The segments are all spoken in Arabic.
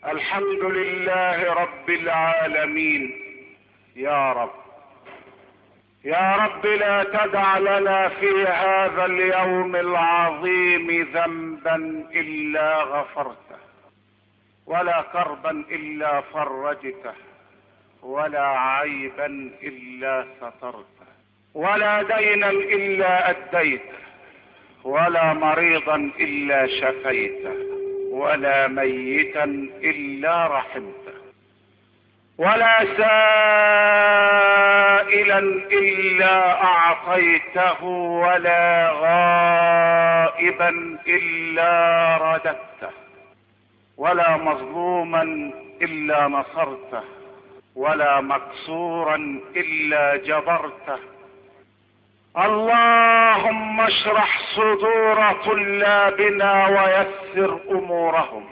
الحمد لله رب العالمين. يا رب يا رب لا تدع لنا في هذا اليوم العظيم ذنبا الا غفرته، ولا كربا الا فرجته، ولا عيبا الا سترته، ولا دينا الا اديته، ولا مريضا الا شفيته، ولا ميتا الا رحمته، ولا سائلا الا اعطيته، ولا غائبا الا رددته، ولا مظلوما الا نصرته، ولا مكسورا الا جبرته. اللهم اشرح صدور طلابنا ويسر امورهم.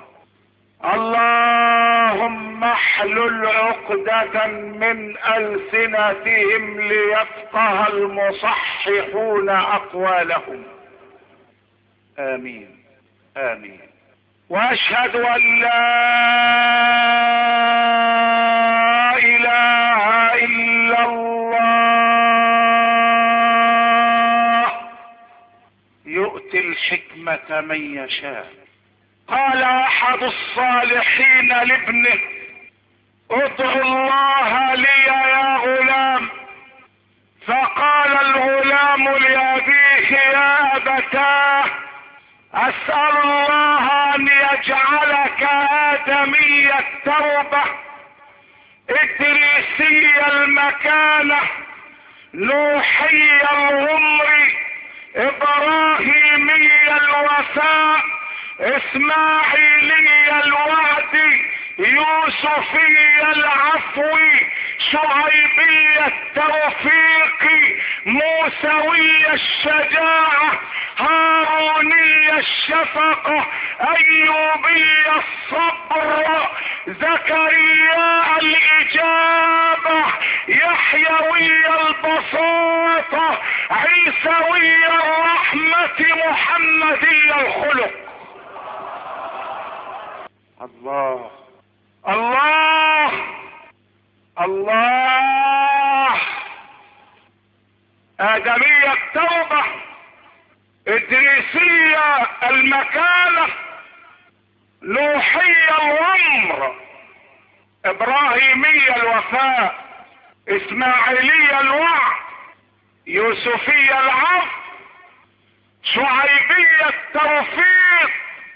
اللهم احلل عقدة من ألسنتهم ليفقه المصححون أقوالهم. آمين آمين. وأشهد أن لا إله إلا الله يؤتي الحكمة من يشاء. قال احد الصالحين لابنه: ادعو الله لي يا غلام. فقال الغلام لابيه: يا ابتاه، اسأل الله ان يجعلك ادمي التوبة، ادريسي المكانة، نوحي العمر، ابراهيمي الوفاء، اسماعيلي الوعد، يوسفي العفو، شعيبي التوفيق، موسوي الشجاعة، هاروني الشفقة، ايوبي الصبر، زكريا الاجابة، يحيوي البساطة، عيسوي الرحمة، محمدي الخلق. الله الله الله. آدمية التوبة، إدريسية المكانة، نوحي العمر، إبراهيمي الوفاء، إسماعيلي الوعد، يوسفي العفو، شعيبي التوفيق،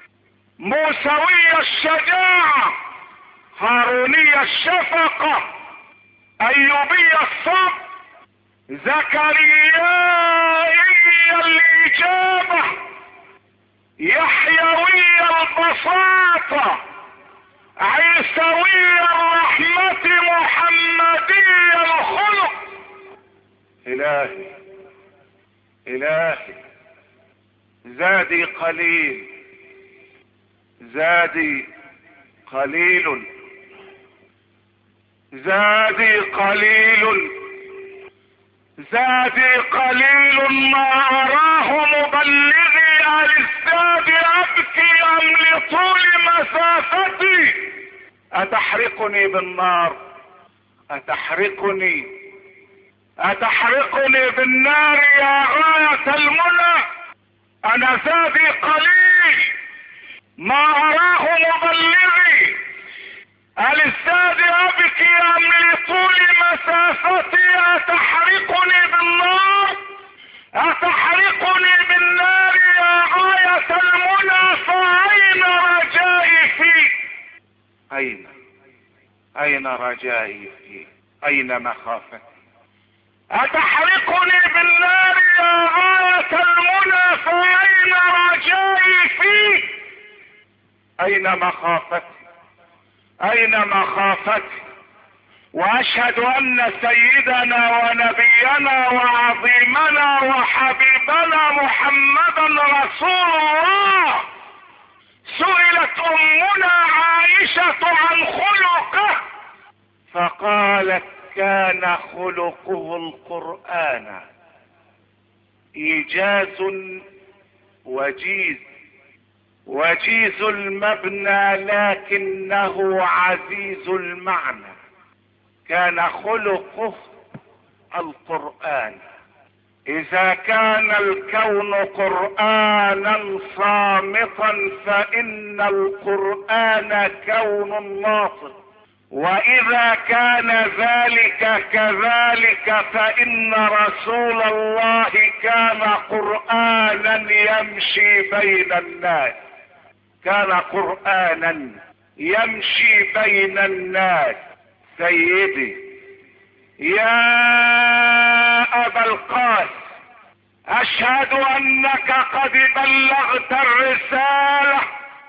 موسوي الشجاعة، هاروني الشفقة، ايوبي الصبر، زكريائي الاجابة، يحيوي البساطة، عيسوي الرحمة، محمدي الخلق. الهي الهي، زادي قليل، زادي قليل، زادي قليل، زادي قليل، ما اراه مبلغي الازداد ابكي ام لطول مسافتي. اتحرقني بالنار، اتحرقني بالنار يا غاية المنى. انا زادي قليل، ما اراه مبلغي الازداد ابكي ام لطول مسافتي. اتحرقني بالنار، اتحرقني بالنار يا غاية المنى. فاين رجائي فيه؟ اين رجائي فيه؟ اين مخافتي؟ اتحرقني بالنار يا غاية المنى. فاين رجائي فيه؟ اين مخافتي؟ اين مخافتي؟ واشهد ان سيدنا ونبينا وعظيمنا وحبيبنا محمدا رسول الله سئلت امنا عائشة عن خلقه فقالت: كان خلقه القرآن، ايجاز وجيز وجيز المبنى لكنه عزيز المعنى. كان خلقه القرآن. إذا كان الكون قرآنا صامتا فإن القرآن كون ناطق، وإذا كان ذلك كذلك فإن رسول الله كان قرآنا يمشي بين الناس. كان قرآنا يمشي بين الناس. سيدي يا أبا القاسم، أشهد أنك قد بلغت الرسالة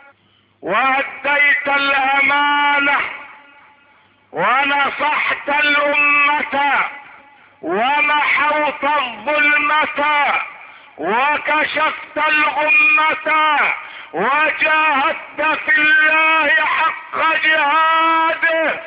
وأديت الأمانة ونصحت الأمة ومحوت الظلمة وكشفت الغمة وجاهدت في الله حق جهاده.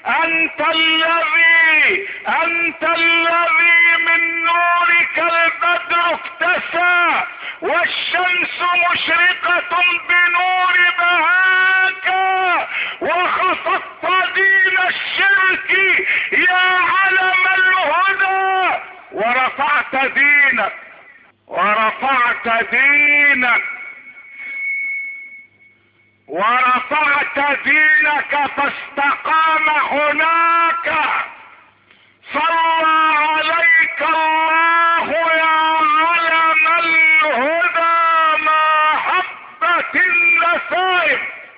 أنت الذي من نورك البدر اكتسى والشمس مشرقة بنور بهاك، وخفضت دين الشرك يا علم الهدى، ورفعت دينك فاستقام هناك. صلى عليك الله يا علم الهدى ما حبت النسائم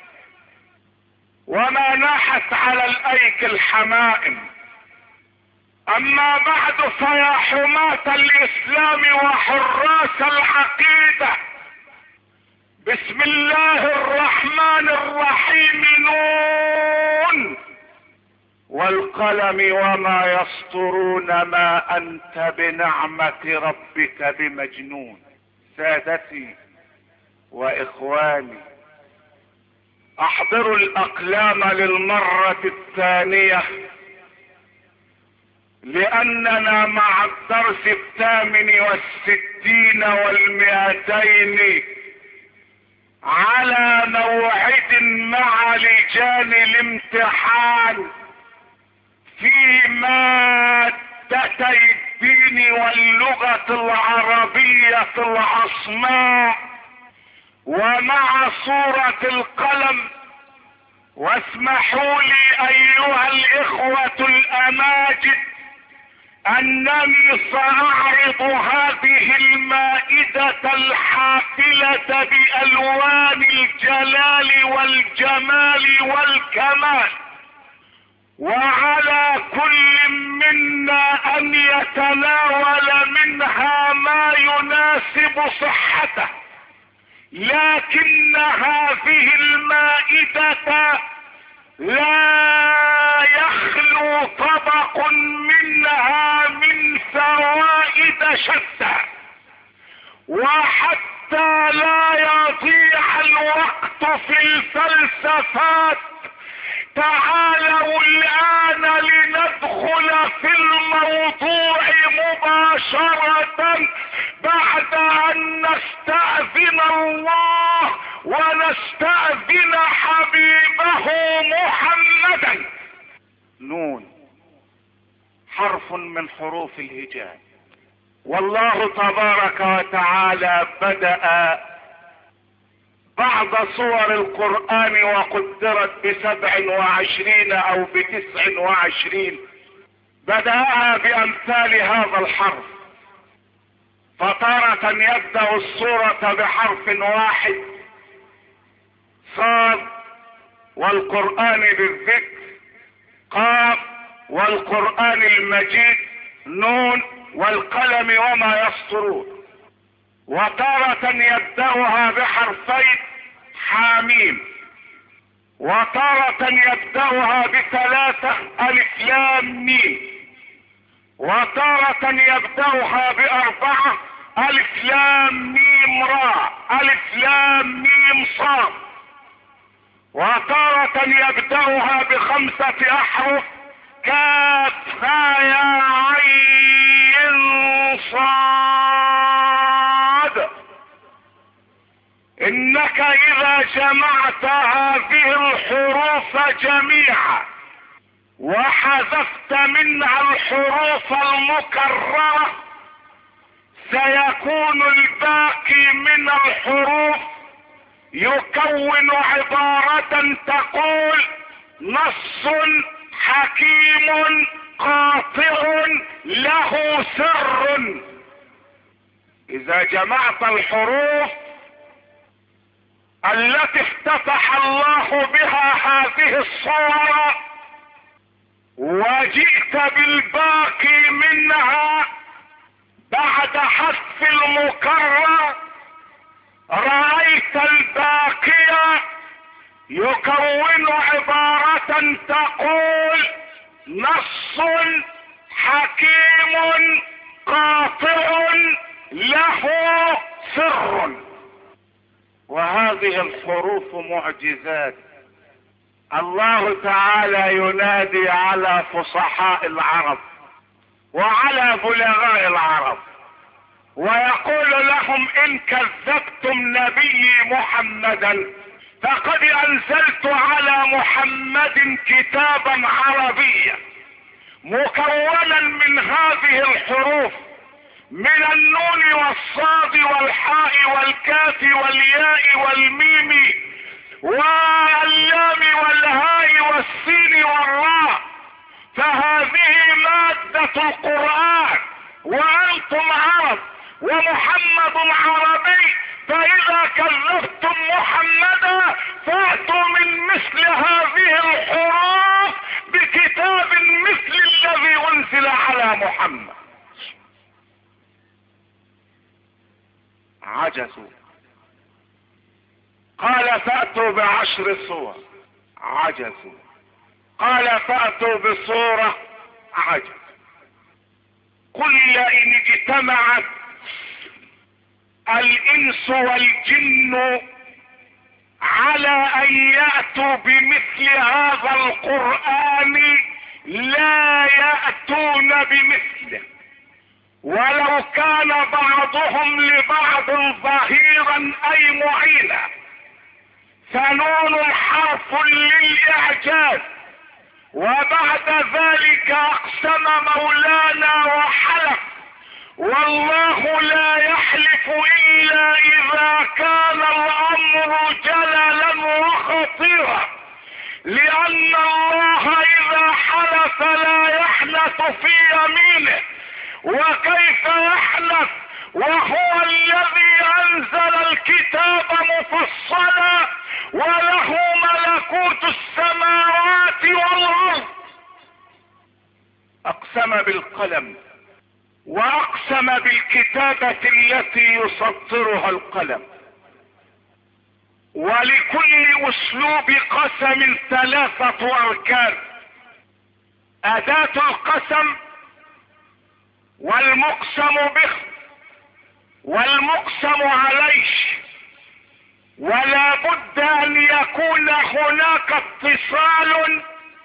وما ناحت على الايك الحمائم. اما بعد فيا حماة الاسلام وحراس العقيدة، بسم الله الرحمن الرحيم. نون والقلم وما يسطرون ما انت بنعمة ربك بمجنون. سادتي واخواني، احضروا الاقلام للمرة الثانية، لاننا مع الدرس 68 و200 على موعد مع لجان الامتحان في مادتي الدين واللغة العربية العصماء ومع سورة القلم. واسمحوا لي ايها الاخوة الاماجد انني ساعرض هذه المائدة الحافلة بالوان الجلال والجمال والكمال، وعلى كل منا ان يتناول منها ما يناسب صحته. لكن هذه المائدة لا يخلو طبق منها من فوائد شتى. وحتى لا يضيع الوقت في الفلسفات، تعالوا الآن لندخل في الموضوع مباشرة بعد أن نستأذن الله ونستأذن حبيبه محمدا. نون حرف من حروف الهجاء. والله تبارك وتعالى بدأ بعض صور القرآن وقدرت ب27 أو ب29، بدأها بأمثال هذا الحرف. فتارة يبدأ الصورة بحرف واحد صاد، والقرآن بالذكر قاف، والقرآن المجيد نون، والقلم وما يسطرون. وتارة يبدأها بحرفين حاميم، وتارة يبدأها ب3 ألف لام ميم، وتارة يبدأها ب4 ألف لام ميم راء ألف لام ميم صاد، وتارة يبدأها ب5 أحرف كاف ها يا عين صاد. انك اذا جمعت هذه الحروف جميعا وحذفت منها الحروف المكررة سيكون الباقي من الحروف يكون عبارة تقول نص حكيم قاطع له سر. اذا جمعت الحروف التي افتتح الله بها هذه الصورة وجئت بالباقي منها بعد حذف المكرر رأيت الباقي يكون عبارة تقول نص حكيم قاطع له سر. وهذه الحروف معجزات. الله تعالى ينادي على فصحاء العرب وعلى بلغاء العرب ويقول لهم ان كذبتم نبي محمدا فقد انزلت على محمد كتابا عربيا مكونا من هذه الحروف من النون والصاد والحاء والكاف والياء والميم واللام والهاء والسين والراء. فهذه مادة القرآن وأنتم عرب ومحمد عربي، فإذا كذبتم محمدا فأتوا من مثل هذه الحروف بكتاب مثل الذي أنزل على محمد. عجزوا. قال فأتوا ب10 صور، عجزوا. قال فأتوا بصورة، عجز. قل إن اجتمعت الإنس والجن على أن يأتوا بمثل هذا القرآن لا يأتون بمثله ولو كان بعضهم لبعض ظهيرا أي معينا. فنون حرف للإعجاز. وبعد ذلك أقسم مولانا وحلف والله لا يحلف إلا إذا كان الأمر جللا وخطيرا، لأن الله إذا حلف لا يحنث في يمينه. وكيف يحلف وهو الذي أنزل الكتاب مفصلا وله ملكوت السماوات والأرض. أقسم بالقلم وأقسم بالكتابة التي يسطرها القلم. ولكل أسلوب قسم 3 أركان: أداة القسم والمقسم به والمقسم عليه. ولا بد أن يكون هناك اتصال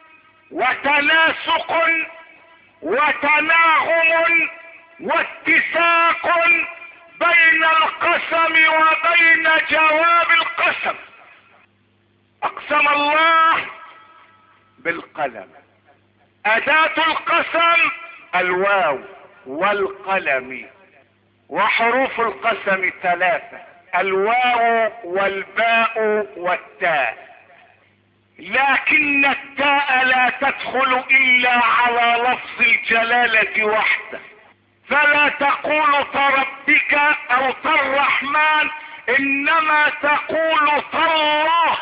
وتناسق وتناغم واتساق بين القسم وبين جواب القسم. أقسم الله بالقلم. أداة القسم الواو والقلم. وحروف القسم 3: الواو والباء والتاء. لكن التاء لا تدخل إلا على لفظ الجلالة وحده، فلا تقول تربك أو تالرحمن، إنما تقول تالله.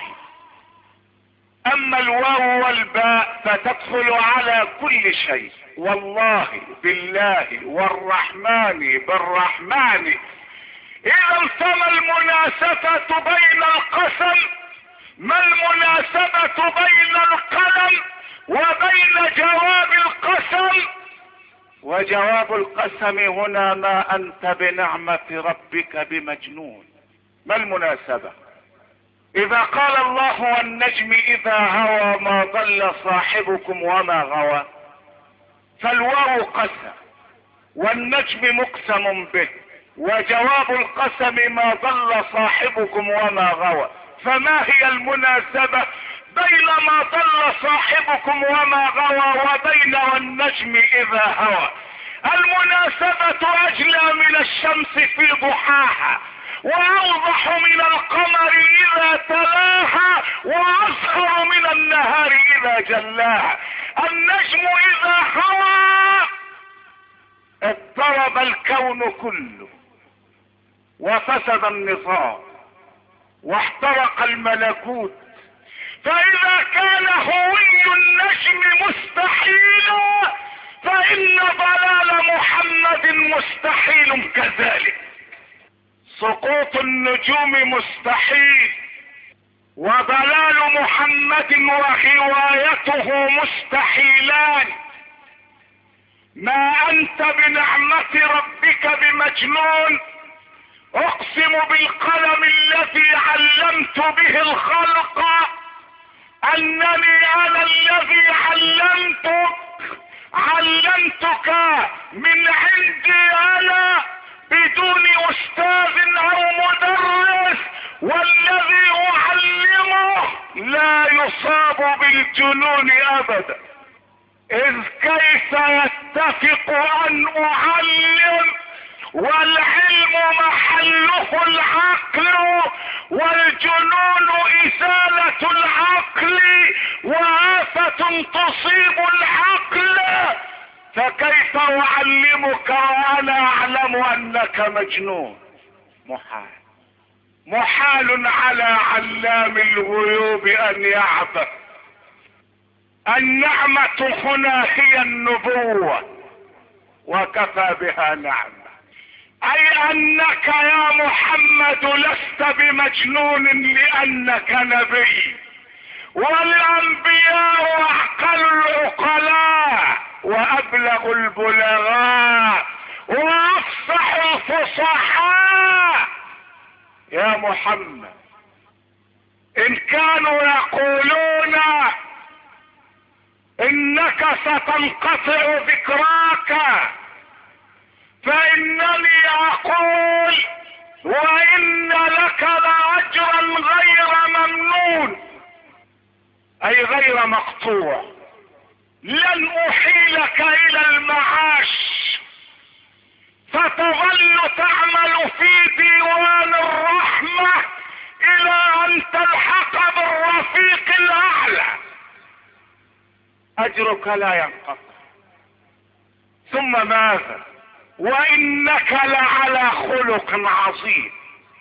أما الواو والباء فتدخل على كل شيء: والله، بالله، والرحمن، بالرحمن. إذا فما المناسبة بين القسم؟ ما المناسبة بين القلم وبين جواب القسم؟ وجواب القسم هنا: ما أنت بنعمة ربك بمجنون. ما المناسبة؟ إذا قال الله: والنجم إذا هوى ما ضل صاحبكم وما غوى، فالواو قسم والنجم مقسم به وجواب القسم ما ضل صاحبكم وما غوى. فما هي المناسبة بين ما ضل صاحبكم وما غوى وبين والنجم اذا هوى؟ المناسبة اجلى من الشمس في ضحاها، واوضح من القمر اذا تلاها، واصغر من النهار اذا جلاها. النجم اذا هوى اضطرب الكون كله وفسد النظام واحترق الملكوت. فاذا كان هوي النجم مستحيلا فان ضلال محمد مستحيل كذلك. سقوط النجوم مستحيل، وضلال محمد وغوايته مستحيلان. ما انت بنعمة ربك بمجنون. اقسم بالقلم الذي علمت به الخلق انني انا الذي علمتك من عندي انا بدون استاذ او مدرس، والذي اعلمه لا يصاب بالجنون ابدا. اذ كيف يتفق ان اعلم والعلم محله العقل، والجنون ازالة العقل وآفة تصيب العقل، فكيف اعلمك وانا اعلم انك مجنون؟ محال على علام الغيوب ان يعبث. النعمة هنا هي النبوة وكفى بها نعمة، اي انك يا محمد لست بمجنون لانك نبي، والانبياء اعقل العقلاء وابلغ البلغاء وافصح الفصحاء. يا محمد ان كانوا يقولون انك ستنقطع ذكراك فانني اقول وان لك لاجرا غير ممنون، اي غير مقطوع. لن احيلك الى المعاش فتظل تعمل في ديوان الرحمة الى ان تلحق بالرفيق الاعلى. اجرك لا ينقطع. ثم ماذا؟ وانك لعلى خلق عظيم.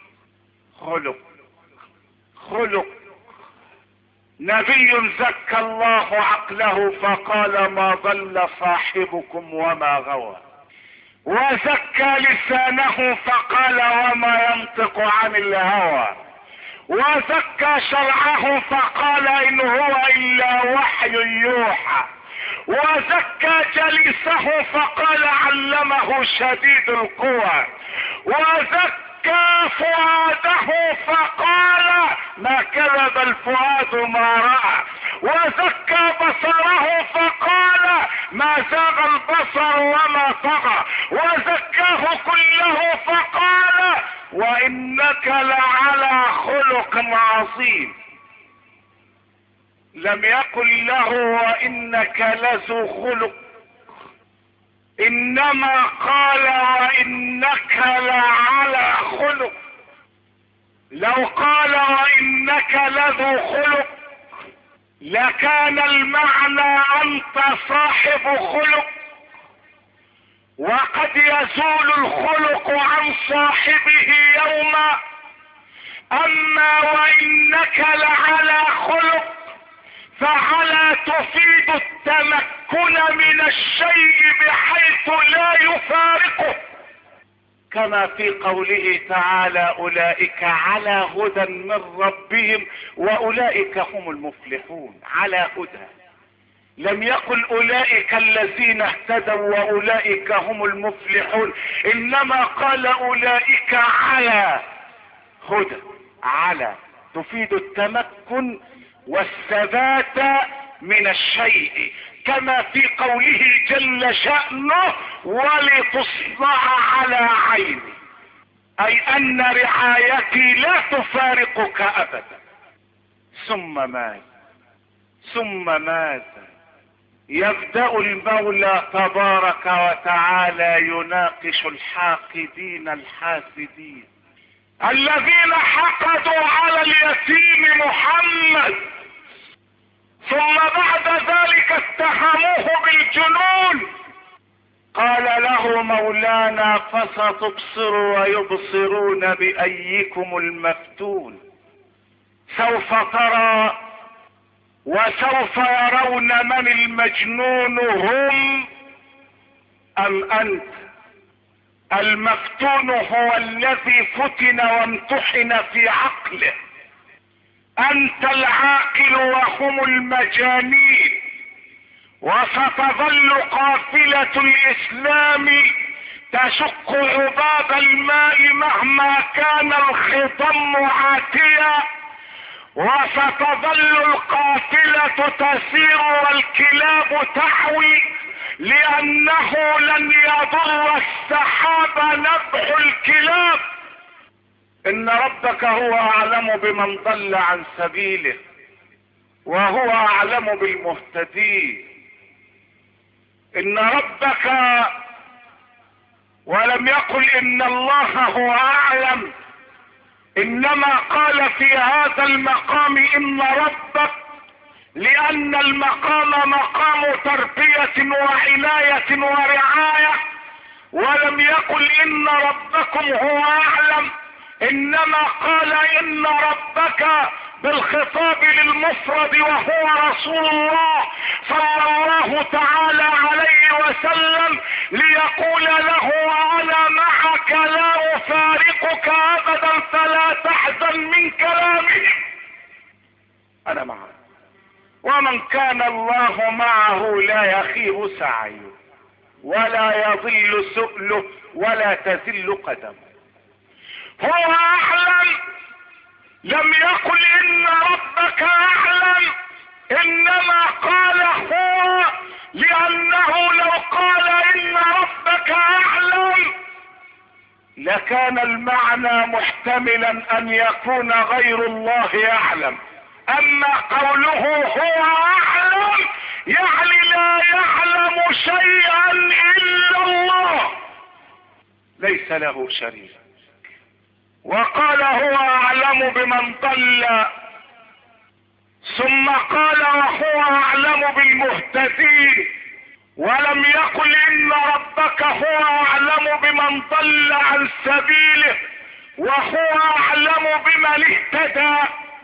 خلق نبي زكى الله عقله فقال ما ضل صاحبكم وما غوى، وزكى لسانه فقال وما ينطق عن الهوى، وزكى شرعه فقال ان هو الا وحي يوحى، وزكى جليسه فقال علمه شديد القوى، وزكى فؤاده فقال ما كذب الفؤاد ما رأى، وزكى بصره فقال ما زاغ البصر وما طغى، وزكاه كله فقال وانك لعلى خلق عظيم. لم يقل له وانك لذو خلق، انما قال وانك لعلى خلق. لو قال وانك لذو خلق لكان المعنى انت صاحب خلق، وقد يزول الخلق عن صاحبه يوما. اما وانك لعلى خلق فعلى تفيد التمكن من الشيء بحيث لا يفارقه، كما في قوله تعالى اولئك على هدى من ربهم واولئك هم المفلحون. على هدى، لم يقل اولئك الذين اهتدوا واولئك هم المفلحون، انما قال اولئك على هدى. على تفيد التمكن والثبات من الشيء، كما في قوله جل شأنه ولتصنع على عيني. اي ان رعايتي لا تفارقك ابدا. ثم ماذا يبدأ المولى تبارك وتعالى يناقش الحاقدين الحاسدين الذين حقدوا على اليتيم محمد، ثم بعد ذلك اتهموه بالجنون. قال له مولانا فستبصر ويبصرون بأيكم المفتون، سوف ترى وسوف يرون من المجنون هم ام انت. المفتون هو الذي فتن وامتحن في عقله، انت العاقل وهم المجانين. وستظل قافلة الاسلام تشق عباب الماء مهما كان الخضم عاتيا، وستظل القافلة تسير والكلاب تحوي، لانه لن يضر السحاب نبح الكلاب. ان ربك هو اعلم بمن ضل عن سبيله وهو اعلم بالمهتدين. ان ربك، ولم يقل ان الله هو اعلم، انما قال في هذا المقام ان ربك، لان المقام مقام تربية وعناية ورعاية. ولم يقل ان ربكم هو اعلم، انما قال ان ربك بالخطاب للمفرد وهو رسول الله صلى الله تعالى عليه وسلم، ليقول له انا معك لا افارقك ابدا فلا تحزن من كلامي. انا معك، ومن كان الله معه لا يخيب سعيه ولا يضل سؤله ولا تزل قدمه. هو اعلم، لم يقل ان ربك اعلم، انما قال هو، لانه لو قال ان ربك اعلم لكان المعنى محتملا ان يكون غير الله يعلم. اما قوله هو اعلم يعني لا يعلم شيئا الا الله، ليس له شريك. وقال هو اعلم بمن ضل، ثم قال وهو اعلم بالمهتدين، ولم يقل ان ربك هو اعلم بمن ضل عن سبيله وهو اعلم بمن اهتدى.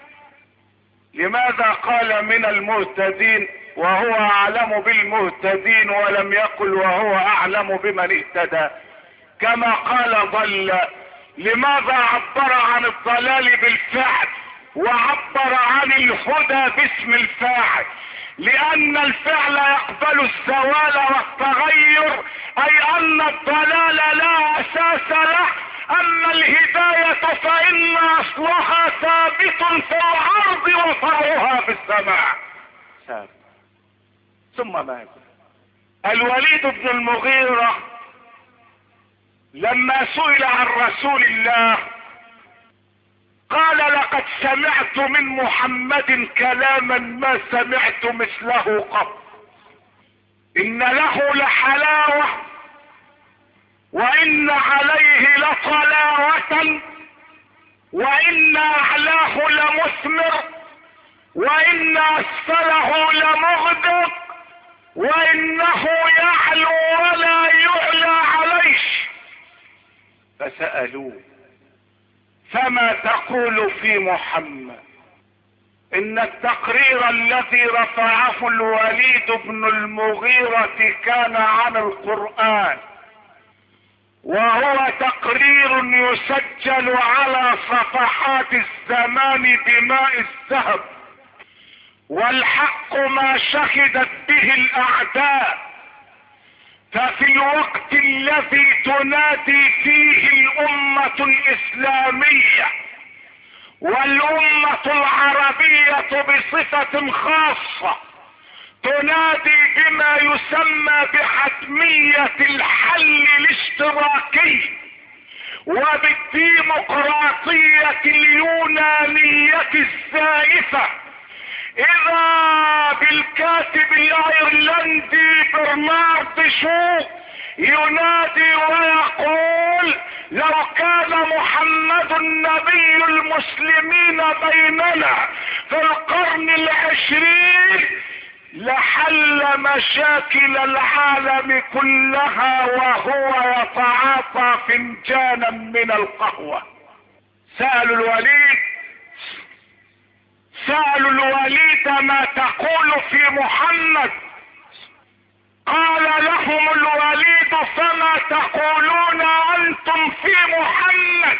لماذا قال من المهتدين وهو اعلم بالمهتدين ولم يقل وهو اعلم بمن اهتدى؟ كما قال ضل، لماذا عبر عن الضلال بالفعل وعبر عن الهدى باسم الفاعل؟ لان الفعل يقبل الزوال والتغير، اي ان الضلال لا اساس له، اما الهداية فان اصلها ثابت في الارض وفرعها في السماء. ثم ماذا؟ الوليد بن المغيرة لما سئل عن رسول الله قال لقد سمعت من محمد كلاما ما سمعت مثله قط، ان له لحلاوة وان عليه لطلاوة وان اعلاه لمثمر وان اسفله لمغدق وانه يعلو ولا يعلى عليه. فسألوه فما تقول في محمد؟ ان التقرير الذي رفعه الوليد بن المغيرة كان عن القرآن، وهو تقرير يسجل على صفحات الزمان بماء الذهب، والحق ما شهدت به الاعداء. ففي الوقت الذي تنادي فيه الامة الاسلامية والامة العربية بصفة خاصة تنادي بما يسمى بحتمية الحل الاشتراكي وبالديمقراطية اليونانية الزائفة، اذا بالكاتب الايرلندي برنارد شو ينادي ويقول: لو كان محمد نبي المسلمين بيننا في القرن العشرين لحل مشاكل العالم كلها وهو يتعاطى فنجانا من القهوة. سألوا الوليد ما تقول في محمد؟ قال لهم الوليد: فما تقولون انتم في محمد؟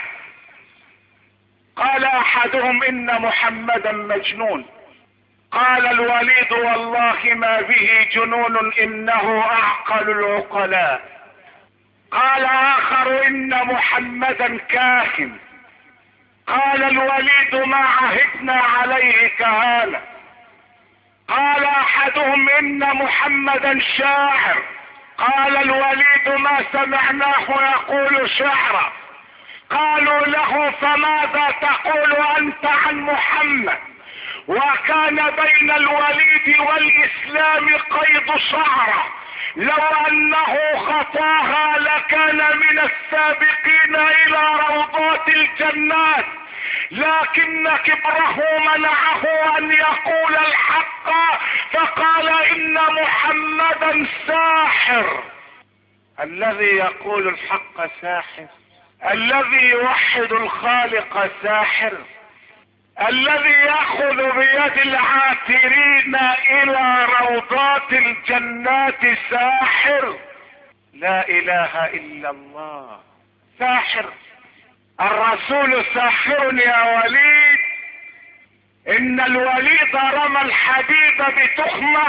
قال احدهم: ان محمدا مجنون. قال الوليد: والله ما به جنون، انه اعقل العقلاء. قال اخر: ان محمدا كاهن. قال الوليد: ما عهدنا عليه كهانة. قال احدهم: ان محمدا شاعر. قال الوليد: ما سمعناه يقول شعرا. قالوا له: فماذا تقول انت عن محمد؟ وكان بين الوليد والاسلام قيد شعره، لو انه خطاها لكان من السابقين الى روضات الجنات، لكن كبره منعه ان يقول الحق، فقال: ان محمدا ساحر. الذي يقول الحق ساحر، الذي يوحد الخالق ساحر، الذي يأخذ بيد العاثرين الى روضات الجنات ساحر. لا اله الا الله. ساحر. الرسول ساحر يا وليد. ان الوليد رمى الحديد بتخمة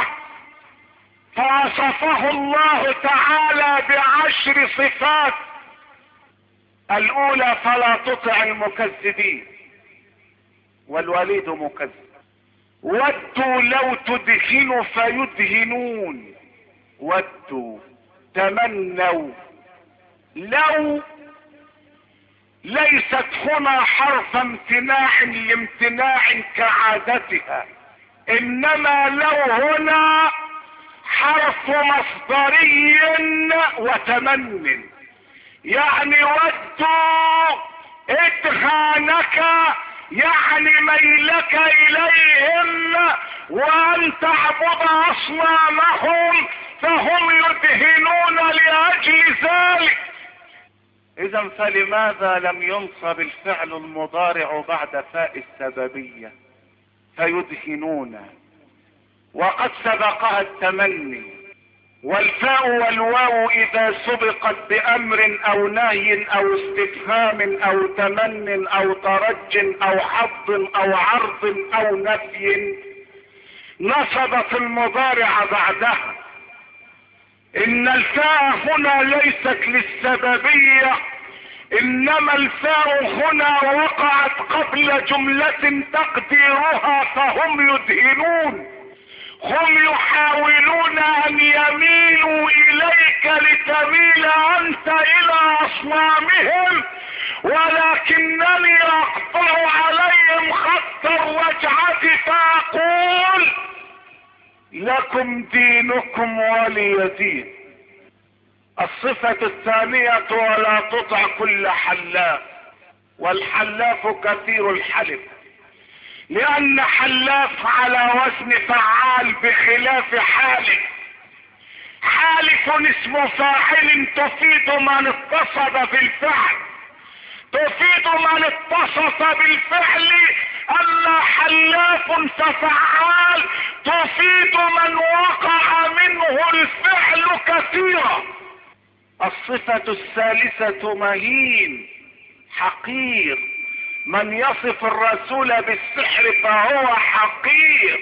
فوصفه الله تعالى ب10 صفات. الاولى: فلا تطع المكذبين، والوليد مكذب. ودوا لو تدهنوا فيدهنون. ودوا، تمنوا. لو ليست هنا حرف امتناع لامتناع كعادتها، انما لو هنا حرف مصدري وتمن، يعني ودوا ادهانك، يعني ميلك اليهم وان تعبد اصنامهم، فهم يدهنون لاجل ذلك. اذا فلماذا لم ينصب الفعل المضارع بعد فاء السببية؟ فيدهنون، وقد سبقها التمني. والفاء والواو اذا سبقت بامر او نهي او استفهام او تمن او ترج او حظ او عرض او نفي نصبت المضارع بعدها. ان الفاء هنا ليست للسببية، انما الفاء هنا وقعت قبل جملة تقديرها فهم يدهنون. هم يحاولون ان يميلوا اليك لتميل انت الى اصنامهم، ولكنني اقطع عليهم خط الرجعة فاقول: لكم دينكم ولي دين. الصفة الثانية: ولا تطع كل حلاف. والحلاف كثير الحلف، لان حلاف على وزن فعال بخلاف حالف. حالف اسم فاعل تفيد من اتصف بالفعل، تفيد من اتصف بالفعل. اما حلاف ففعال تفيد من وقع منه الفعل كثيرا. الصفة الثالثة: مهين حقير. من يصف الرسول بالسحر فهو حقير.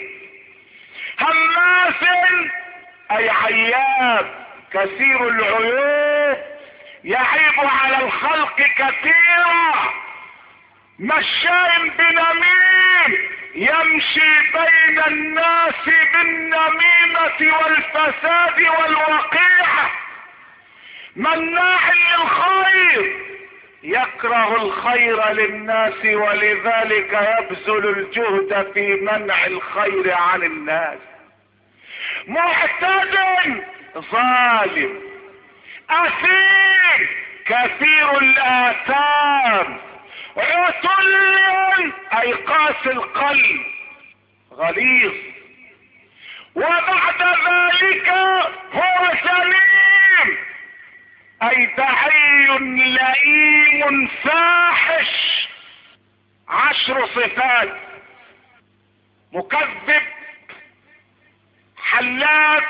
هماز اي عياب، كثير العيوب، يعيب على الخلق كثيرا. مشاء بنميم، يمشي بين الناس بالنميمة والفساد والوقيعة. مناع للخير، يكره الخير للناس ولذلك يبذل الجهد في منع الخير عن الناس. معتد ظالم اثيم كثير الاثام عتل اي قاسي القلب غليظ، وبعد ذلك هو سليم اي دعي لئيم فاحش. 10 صفات: مكذب، حلاف،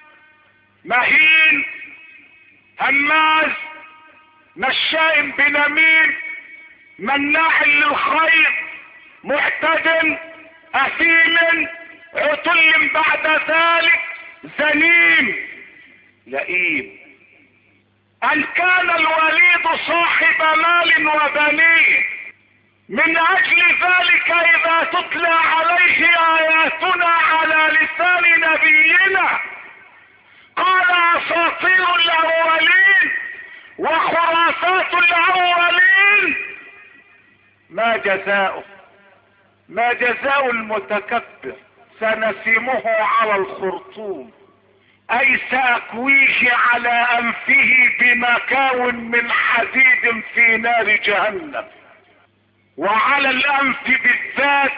مهين، هماز، مشاء بنميم، مناع للخير، معتد، اثيم، عتل بعد ذلك ذليم، لئيم. ان كان الوليد صاحب مال وبنين، من اجل ذلك اذا تتلى عليه اياتنا على لسان نبينا قال اساطير الاولين وخرافات الاولين. ما جزاؤه؟ ما جزاء المتكبر؟ سنسمه على الخرطوم اي ساكويه على انفه بمكاو من حديد في نار جهنم، وعلى الانف بالذات،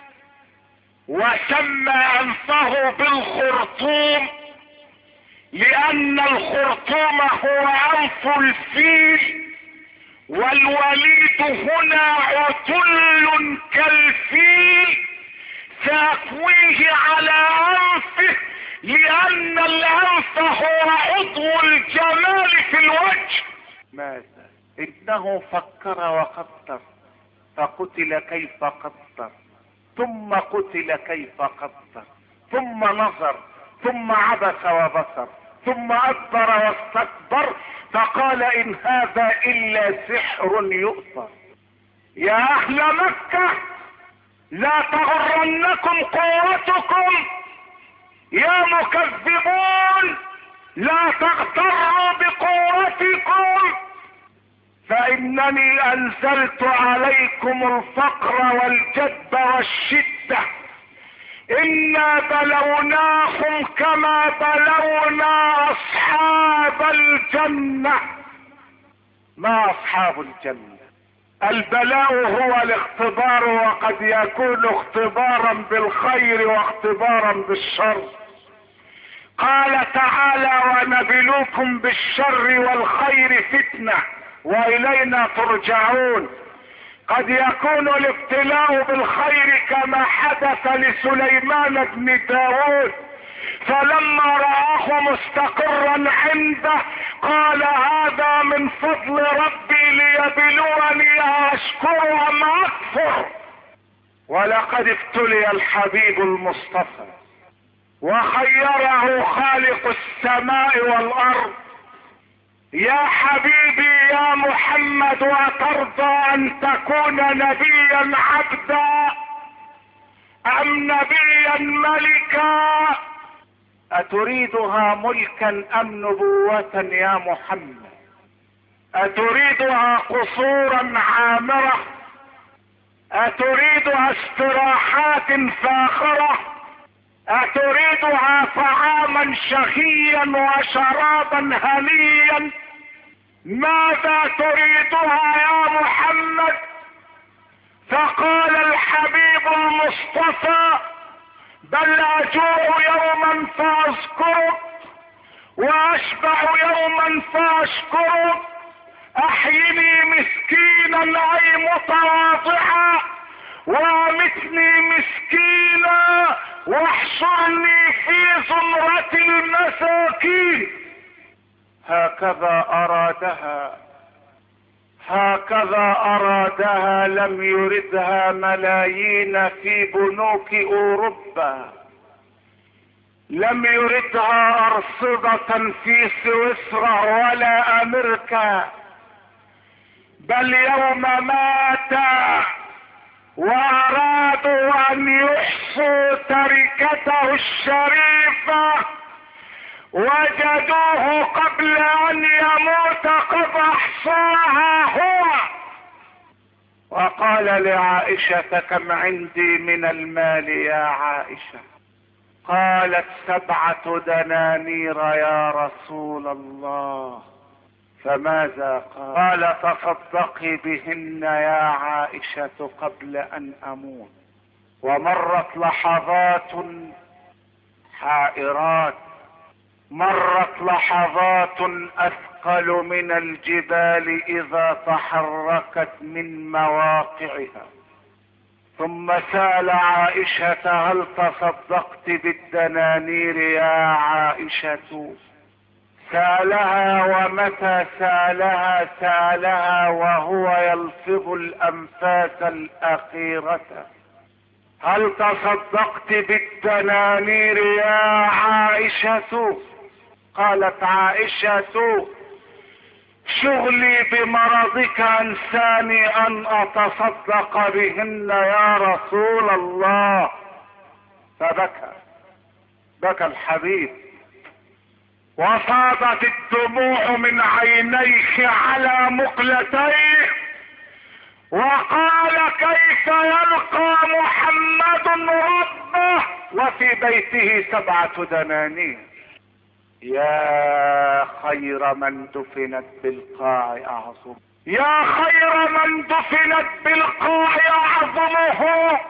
وسمى انفه بالخرطوم لان الخرطوم هو انف الفيل، والوليد هنا عتل كالفيل ساكويه على انفه لان الانف هو عضو الجمال في الوجه. ماذا؟ انه فكر وقدر فقتل كيف قدر، ثم قتل كيف قدر، ثم نظر، ثم عبس وبصر، ثم ادبر واستكبر فقال ان هذا الا سحر يؤثر. يا اهل مكة لا تغرنكم قوتكم، يا مكذبون لا تغتروا بقوتكم، فانني انزلت عليكم الفقر والجد والشدة. انا بلوناهم كما بلونا اصحاب الجنة. ما اصحاب الجنة؟ البلاء هو الاختبار، وقد يكون اختبارا بالخير واختبارا بالشر. قال تعالى ونبلوكم بالشر والخير فتنة والينا ترجعون. قد يكون الابتلاء بالخير كما حدث لسليمان بن داود، فلما رآه مستقرا عنده قال هذا من فضل ربي ليبلوني أشكر أم أكفر. ولقد ابتلي الحبيب المصطفى وخيره خالق السماء والأرض. يا حبيبي يا محمد أترضى أن تكون نبيا عبدا أم نبيا ملكا؟ أتريدها ملكا أم نبوة يا محمد؟ أتريدها قصورا عامرة؟ أتريدها استراحات فاخرة؟ أتريدها طعاما شهيا وشرابا هنيا؟ ماذا تريدها يا محمد؟ فقال الحبيب المصطفى بل أجوع يوما فأذكرك وأشبع يوما فأشكرك. أحيني مسكينا أي متواضعا وامتني مسكينا واحشرني في زمرة المساكين. هكذا أرادها، هكذا أرادها، لم يردها ملايين في بنوك أوروبا، لم يردها أرصدة في سويسرا ولا أمريكا، بل يوم مات وأرادوا أن يحصوا تركته الشريفة وجدوه قبل ان يموت قد احصاها هو، وقال لعائشة كم عندي من المال يا عائشة؟ قالت 7 دنانير يا رسول الله. فماذا قال؟ قال تصدقي بهن يا عائشة قبل ان اموت. ومرت لحظات حائرات، مرت لحظات اثقل من الجبال اذا تحركت من مواقعها. ثم سأل عائشة هل تصدقت بالدنانير يا عائشة؟ سألها، ومتى سألها؟ سألها وهو يلفظ الأنفاس الأخيرة. هل تصدقت بالدنانير يا عائشة؟ قالت عائشة شغلي بمرضك انساني ان اتصدق بهن يا رسول الله. فبكى، بكى الحبيب، وفاضت الدموع من عينيه على مقلتيه، وقال كيف يلقى محمد ربه وفي بيته 7 دنانير؟ يا خير من دفنت بالقاع اعظم، يا خير من دفنت بالقاع اعظمه،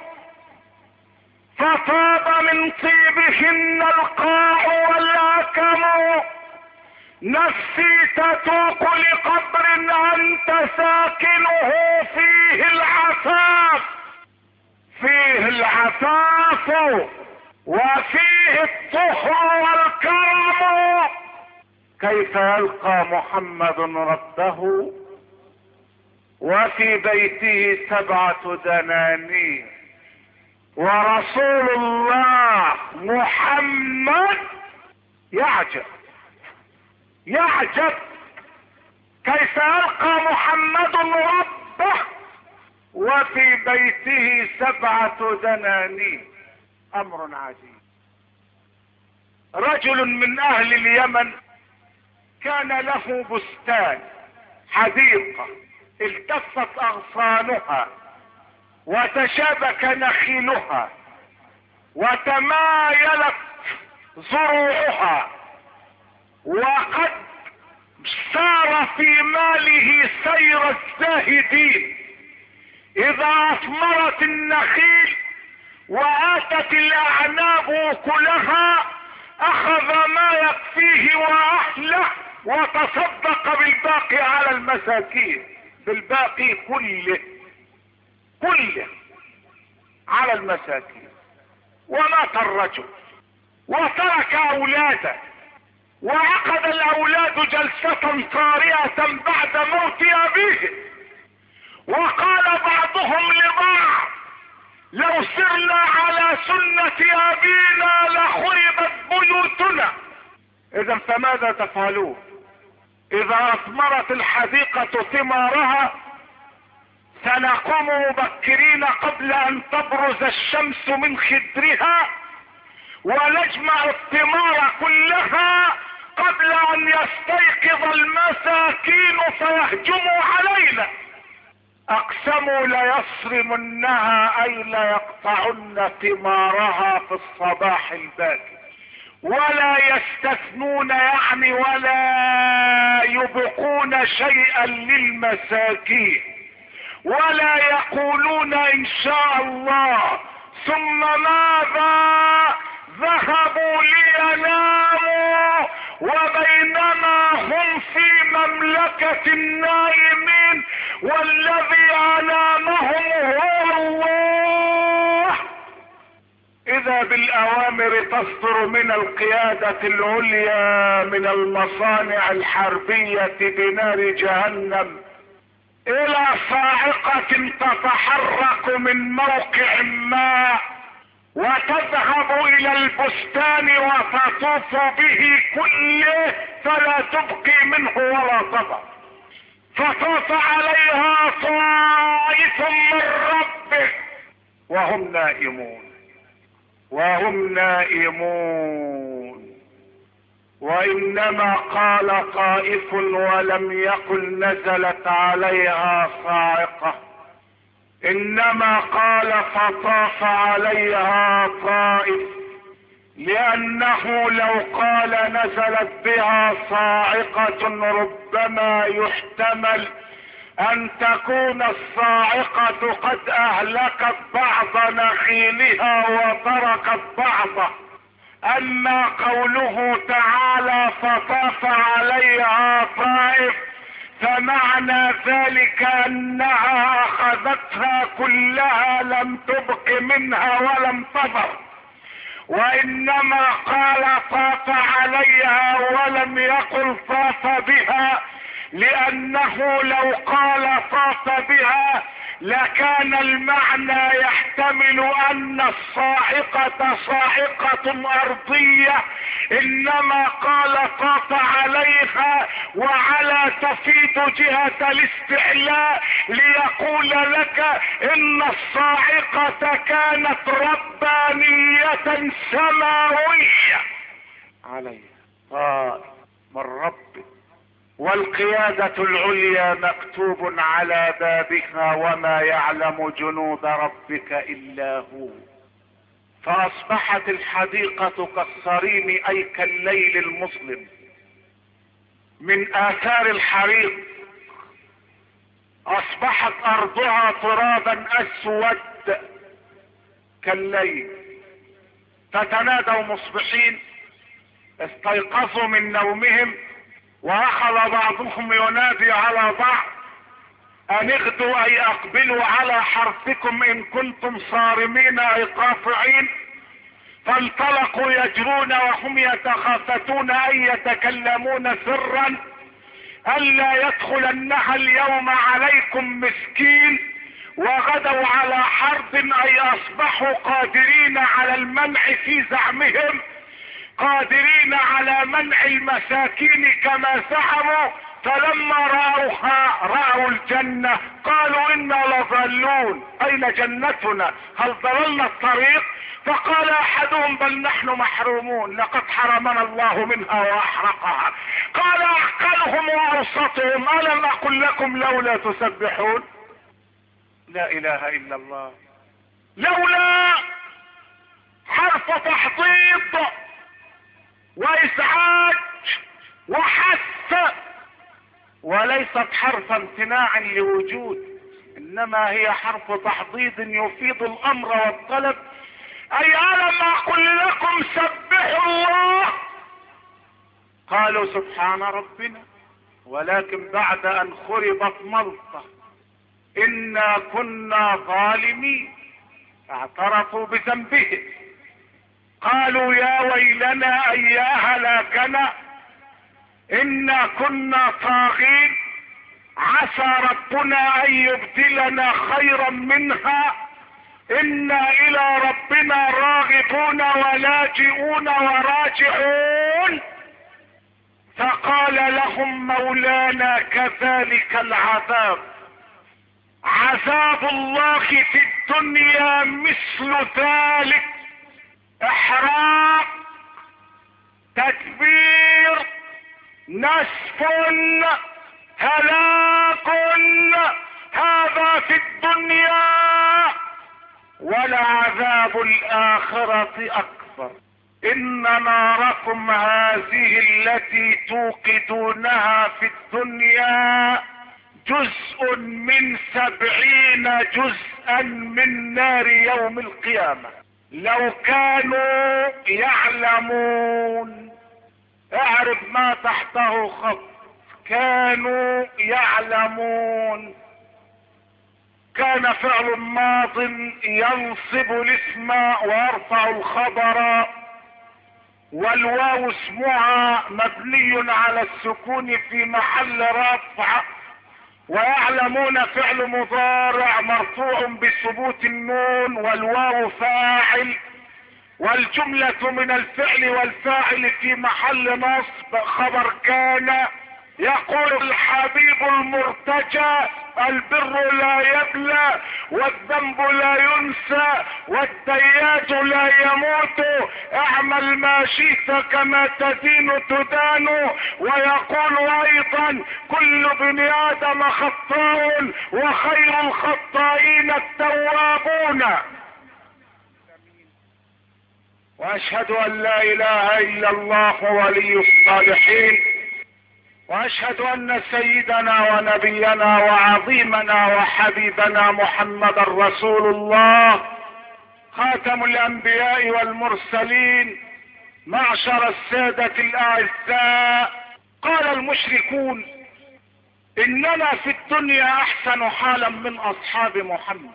فطاب من طيبهن القاع والاكم. نفسي تتوق لقبر انت ساكنه فيه العفاف، فيه العفاف وفيه الطهر والكرم. كيف يلقى محمد ربه وفي بيته 7 دنانير، ورسول الله محمد يعجب، يعجب كيف يلقى محمد ربه وفي بيته 7 دنانير. امر عجيب. رجل من اهل اليمن كان له بستان، حديقة التفت اغصانها وتشابك نخيلها وتمايلت زروعها، وقد سار في ماله سير الزاهدين. اذا اثمرت النخيل واتت الاعناب كلها اخذ ما يكفيه واهله وتصدق بالباقي على المساكين، بالباقي كله على المساكين. ومات الرجل وترك اولاده، وعقد الاولاد جلسة طارئة بعد موت ابيه، وقال بعضهم لبعض لو سرنا على سنة ابينا لخربت بيوتنا. اذا فماذا تفعلون؟ اذا اثمرت الحديقة ثمارها سنقوم مبكرين قبل ان تبرز الشمس من خدرها، ونجمع الثمار كلها قبل ان يستيقظ المساكين فيهجموا علينا. اقسموا ليصرمنها اي ليقطعن ثمارها في الصباح الباكر، ولا يستثنون يعني ولا يبقون شيئا للمساكين، ولا يقولون ان شاء الله. ثم ماذا؟ ذهبوا ليناموا وبينما هم في مملكة النائمين والذي انامهم هو الله. اذا بالاوامر تصدر من القيادة العليا من المصانع الحربية بنار جهنم الى صاعقة تتحرك من موقع ما وتذهب الى البستان وتطوف به كله فلا تبقي منه ولا تضع، فطاف عليها طائف من ربه وهم نائمون، وهم نائمون. وانما قال طائف ولم يقل نزلت عليها صاعقة، انما قال فطاف عليها طائف، لانه لو قال نزلت بها صاعقة ربما يحتمل ان تكون الصاعقة قد اهلكت بعض نخيلها وتركت بعضه. اما قوله تعالى فطاف عليها طائف فمعنى ذلك انها اخذتها كلها لم تبق منها ولم تضر، وانما قال طاف عليها ولم يقل طاف بها، لانه لو قال طاف بها لكان المعنى يحتمل ان الصاعقة صاعقة ارضية، انما قال طاف عليها وعلى تفيد جهة الاستعلاء ليقول لك ان الصاعقة كانت ربانية سماوية عليها من ربك، والقيادة العليا مكتوب على بابها وما يعلم جنود ربك الا هو. فاصبحت الحديقة كالصريم اي كالليل المظلم، من اثار الحريق اصبحت ارضها ترابا اسود كالليل. فتنادوا مصبحين، استيقظوا من نومهم واخذ بعضهم ينادي على بعض ان اغدوا اي اقبلوا على حرثكم ان كنتم صارمين اي قاطعين. فانطلقوا يجرون وهم يتخافتون اي يتكلمون سرا الا يدخلنها اليوم عليكم مسكين، وغدوا على حرب اي اصبحوا قادرين على المنع في زعمهم، قادرين على منع المساكين كما زعموا. فلما رأوها رأوا الجنة قالوا انا لضالون، اين جنتنا؟ هل ضللنا الطريق؟ فقال احدهم بل نحن محرومون، لقد حرمنا الله منها واحرقها. قال اعقلهم واوسطهم الم اقل لكم لولا تسبحون؟ لا اله الا الله. لولا حرف تحضيض وازعاج وحث، وليست حرف امتناع لوجود، انما هي حرف تحضيض يفيد الامر والطلب. اي الم اقل لكم سبحوا الله؟ قالوا سبحان ربنا، ولكن بعد ان خربت ملطة انا كنا ظالمين، اعترفوا بذنبهم. قالوا يا ويلنا اي يا هلاكنا انا كنا طاغين، عسى ربنا ان يبدلنا خيرا منها، انا الى ربنا راغبون ولاجئون وراجعون. فقال لهم مولانا كذلك العذاب، عذاب الله في الدنيا مثل ذلك، احراق، تكبير، نسف، هلاك، هذا في الدنيا، ولعذاب الاخرة اكبر. ان ناركم هذه التي توقدونها في الدنيا جزء من 70 جزءا من نار يوم القيامة. لو كانوا يعلمون، اعرف ما تحته خط، كانوا يعلمون. كان فعل ماض ينصب الاسم ويرفع الخبر، والواو اسمها مبني على السكون في محل رفع، ويعلمون فعل مضارع مرفوع بثبوت النون والواو فاعل، والجملة من الفعل والفاعل في محل نصب خبر كان. يقول الحبيب المرتجى البر لا يبلى والذنب لا ينسى والديات لا يموت، اعمل ما شئت كما تدين تدان. ويقول ايضا كل ابن ادم خطاء وخير الخطائين التوابون. واشهد ان لا اله الا الله ولي الصالحين، واشهد ان سيدنا ونبينا وعظيمنا وحبيبنا محمد رسول الله خاتم الانبياء والمرسلين. معشر السادة الاعزاء، قال المشركون اننا في الدنيا احسن حالا من اصحاب محمد،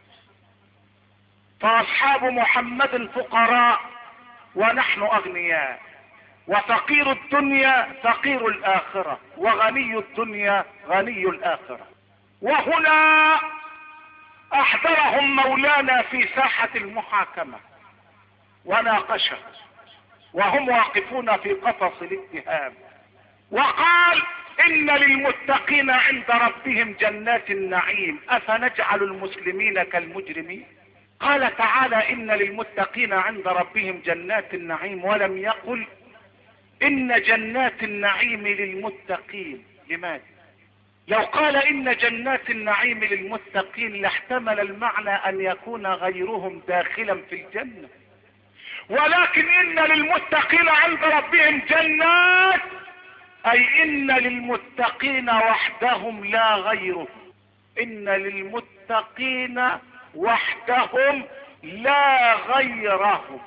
فاصحاب محمد فقراء ونحن اغنياء، وفقير الدنيا فقير الاخرة، وغني الدنيا غني الاخرة. وهنا احضرهم مولانا في ساحة المحاكمة وناقشهم وهم واقفون في قفص الاتهام، وقال ان للمتقين عند ربهم جنات النعيم افنجعل المسلمين كالمجرمين. قال تعالى ان للمتقين عند ربهم جنات النعيم، ولم يقل ان جنات النعيم للمتقين. لماذا؟ لو قال ان جنات النعيم للمتقين لاحتمل المعنى ان يكون غيرهم داخلا في الجنة، ولكن ان للمتقين عند ربهم جنات اي ان للمتقين وحدهم لا غيرهم، ان للمتقين وحدهم لا غيرهم.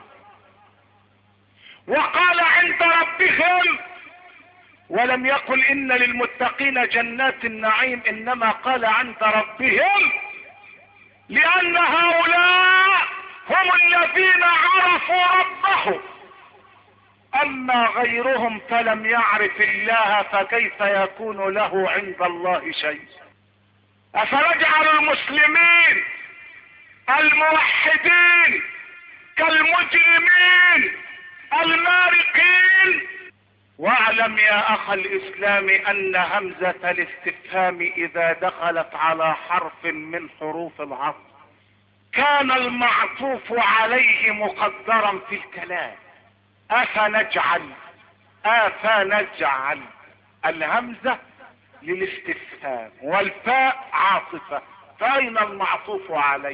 وقال عند ربهم، ولم يقل ان للمتقين جنات النعيم، انما قال عند ربهم، لان هؤلاء هم الذين عرفوا ربهم، اما غيرهم فلم يعرف الله، فكيف يكون له عند الله شيء؟ افنجعل المسلمين الموحدين كالمجرمين المارقين؟ واعلم يا اخ الاسلام ان همزة الاستفهام اذا دخلت على حرف من حروف العطف كان المعطوف عليه مقدرا في الكلام. افنجعل الهمزة للاستفهام والفاء عاطفة، فاين المعطوف عليه؟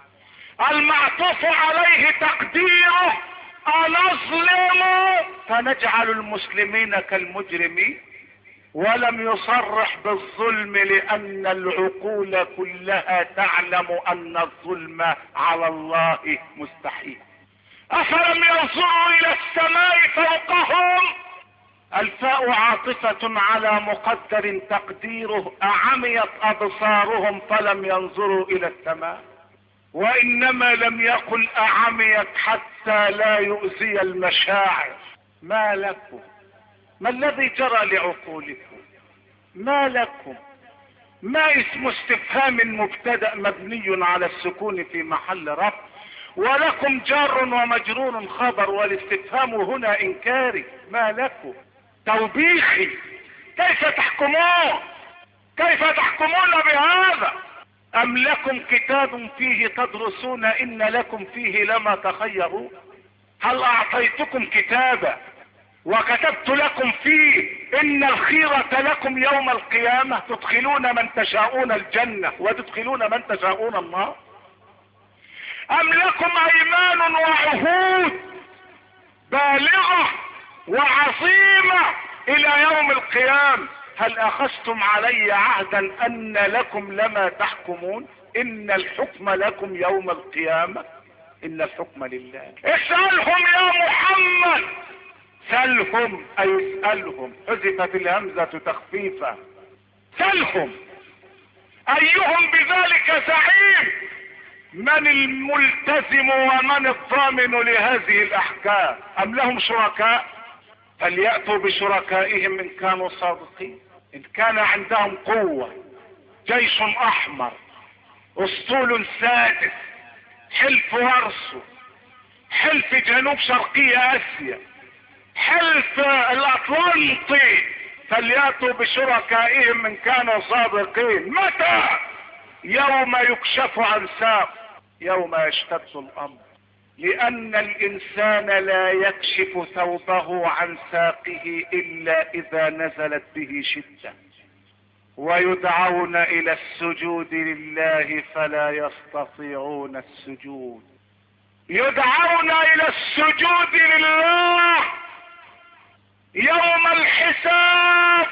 المعطوف عليه تقديره أنظلم فنجعل المسلمين كالمجرمين، ولم يصرح بالظلم لأن العقول كلها تعلم أن الظلم على الله مستحيل. أفلم ينظروا إلى السماء فوقهم؟ الفاء عاطفة على مقدر تقديره أعميت أبصارهم فلم ينظروا إلى السماء، وإنما لم يقل أعميت حتى لا يؤذي المشاعر. ما لكم؟ ما الذي جرى لعقولكم؟ ما لكم؟ ما اسم استفهام مبتدأ مبني على السكون في محل رفع، ولكم جار ومجرور خبر، والاستفهام هنا إنكاري. ما لكم؟ توبيخي. كيف تحكمون؟ كيف تحكمون بهذا؟ أم لكم كتاب فيه تدرسون إن لكم فيه لما تخيرون؟ هل أعطيتكم كتابا وكتبت لكم فيه إن الخيرة لكم يوم القيامة، تدخلون من تشاءون الجنة وتدخلون من تشاءون النار؟ أم لكم أيمان وعهود بالغة وعظيمة إلى يوم القيامة؟ هل أخذتم علي عهدا أن لكم لما تحكمون؟ إن الحكم لكم يوم القيامة، إن الحكم لله. اسألهم يا محمد، سلهم أي اسألهم، حذفت الهمزة تخفيفا. سلهم أيهم بذلك زعيم؟ من الملتزم ومن الضامن لهذه الأحكام؟ أم لهم شركاء؟ فليأتوا بشركائهم إن كانوا صادقين. إن كان عندهم قوة، جيش أحمر، أسطول سادس، حلف ورسو، حلف جنوب شرقية آسيا، حلف الأطلنطي، فليأتوا بشركائهم ان كانوا صادقين. متى؟ يوم يكشف عن ساق، يوم يشتد الامر، لان الانسان لا يكشف ثوبه عن ساقه الا اذا نزلت به شدة، ويدعون الى السجود لله فلا يستطيعون السجود. يدعون الى السجود لله يوم الحساب،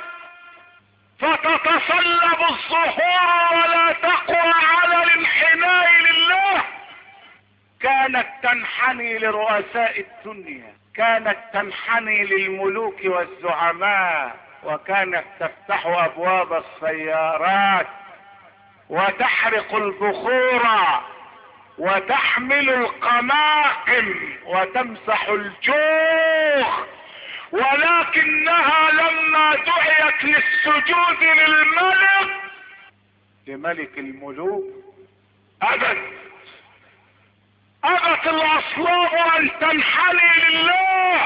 فتتصلب الظهور ولا تقوى على الانحناء لله. كانت تنحني لرؤساء الدنيا، كانت تنحني للملوك والزعماء، وكانت تفتح ابواب السيارات وتحرق البخور وتحمل القماقم وتمسح الجوخ، ولكنها لما دعيت للسجود لملك الملوك أبت الأصلاب أن تنحني لله.